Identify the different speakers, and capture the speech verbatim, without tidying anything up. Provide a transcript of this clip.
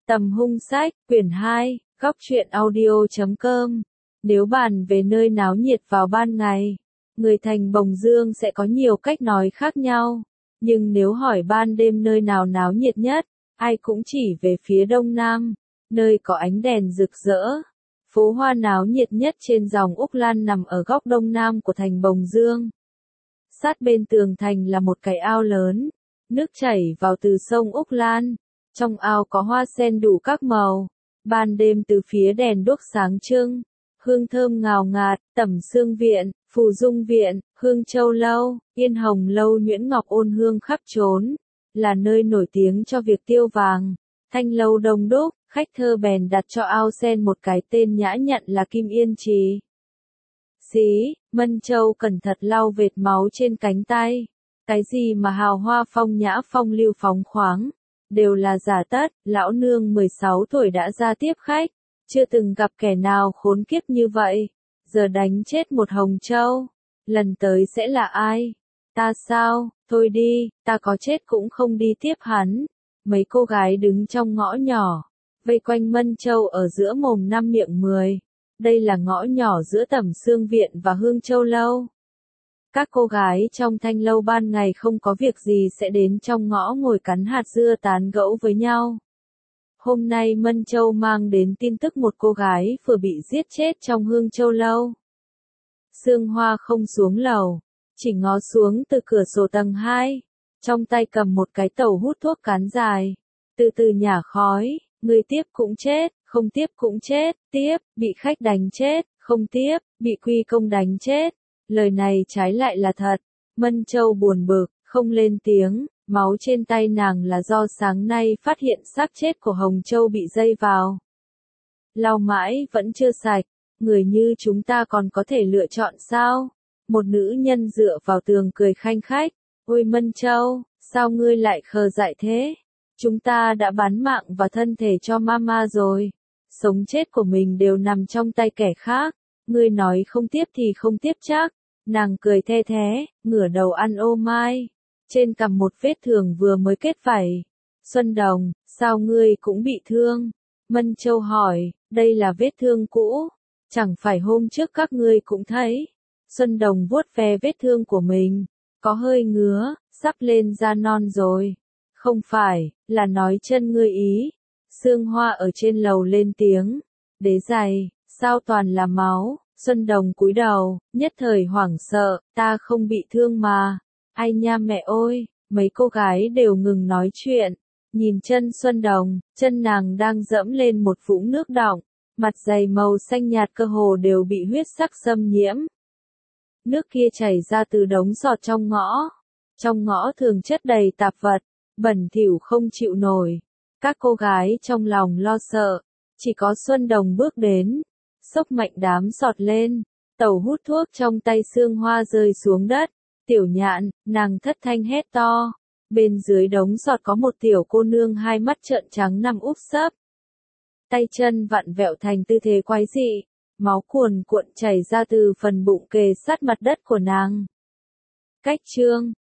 Speaker 1: Tầm hung sách, quyển hai, góc truyện audio chấm com. Nếu bàn về nơi náo nhiệt vào ban ngày, người thành Bồng Dương sẽ có nhiều cách nói khác nhau. Nhưng nếu hỏi ban đêm nơi nào náo nhiệt nhất, ai cũng chỉ về phía đông nam, nơi có ánh đèn rực rỡ. Phố hoa náo nhiệt nhất trên dòng Úc Lan nằm ở góc đông nam của thành Bồng Dương. Sát bên tường thành là một cái ao lớn, nước chảy vào từ sông Úc Lan. Trong ao có hoa sen đủ các màu. Ban đêm từ phía đèn đuốc sáng trưng, hương thơm ngào ngạt, Tẩm Sương Viện, Phù Dung Viện, Hương Châu Lâu, Yên Hồng Lâu nhuyễn ngọc ôn hương khắp trốn, là nơi nổi tiếng cho việc tiêu vàng. Thanh lâu đông đúc, khách thơ bèn đặt cho ao sen một cái tên nhã nhặn là Kim Yên Trì. Xí, Mân Châu cẩn thận lau vệt máu trên cánh tay. Cái gì mà hào hoa phong nhã phong lưu phóng khoáng, đều là giả tất. Lão nương mười sáu tuổi đã ra tiếp khách, chưa từng gặp kẻ nào khốn kiếp như vậy. Giờ đánh chết một Hồng Châu, lần tới sẽ là ai? Ta sao? Thôi đi, ta có chết cũng không đi tiếp hắn. Mấy cô gái đứng trong ngõ nhỏ, vây quanh Mân Châu ở giữa mồm năm miệng mười. Đây là ngõ nhỏ giữa Tẩm Sương Viện và Hương Châu Lâu. Các cô gái trong thanh lâu ban ngày không có việc gì sẽ đến trong ngõ ngồi cắn hạt dưa tán gẫu với nhau. Hôm nay Mân Châu mang đến tin tức một cô gái vừa bị giết chết trong Hương Châu Lâu. Sương Hoa không xuống lầu, chỉ ngó xuống từ cửa sổ tầng hai, trong tay cầm một cái tẩu hút thuốc cán dài, từ từ nhả khói. Người tiếp cũng chết, không tiếp cũng chết, tiếp, bị khách đánh chết, không tiếp, bị quy công đánh chết. Lời này trái lại là thật. Mân Châu buồn bực, không lên tiếng. Máu trên tay nàng là do sáng nay phát hiện xác chết của Hồng Châu bị dây vào. Lau mãi vẫn chưa sạch. Người như chúng ta còn có thể lựa chọn sao? Một nữ nhân dựa vào tường cười khanh khách. Ôi Mân Châu, sao ngươi lại khờ dại thế? Chúng ta đã bán mạng và thân thể cho mama rồi. Sống chết của mình đều nằm trong tay kẻ khác. Ngươi nói không tiếp thì không tiếp chắc. Nàng cười the thế, ngửa đầu ăn ô mai. Trên cằm một vết thương vừa mới kết vảy. Xuân Đồng, sao ngươi cũng bị thương? Mân Châu hỏi, đây là vết thương cũ. Chẳng phải hôm trước các ngươi cũng thấy. Xuân Đồng vuốt ve vết thương của mình. Có hơi ngứa, sắp lên da non rồi. Không phải, là nói chân ngươi ý. Sương Hoa ở trên lầu lên tiếng. Đế giày, sao toàn là máu? Xuân Đồng cúi đầu, nhất thời hoảng sợ, ta không bị thương mà. Ai nha mẹ ơi, mấy cô gái đều ngừng nói chuyện. Nhìn chân Xuân Đồng, chân nàng đang dẫm lên một vũng nước đọng. Mặt giày màu xanh nhạt cơ hồ đều bị huyết sắc xâm nhiễm. Nước kia chảy ra từ đống giọt trong ngõ. Trong ngõ thường chất đầy tạp vật, bẩn thỉu không chịu nổi. Các cô gái trong lòng lo sợ. Chỉ có Xuân Đồng bước đến, xốc mạnh đám giọt lên. Tẩu hút thuốc trong tay Sương Hoa rơi xuống đất. Tiểu Nhạn, nàng thất thanh hét to. Bên dưới đống giọt có một tiểu cô nương hai mắt trợn trắng nằm úp sấp. Tay chân vặn vẹo thành tư thế quái dị. Máu cuồn cuộn chảy ra từ phần bụng kề sát mặt đất của nàng. Cách chương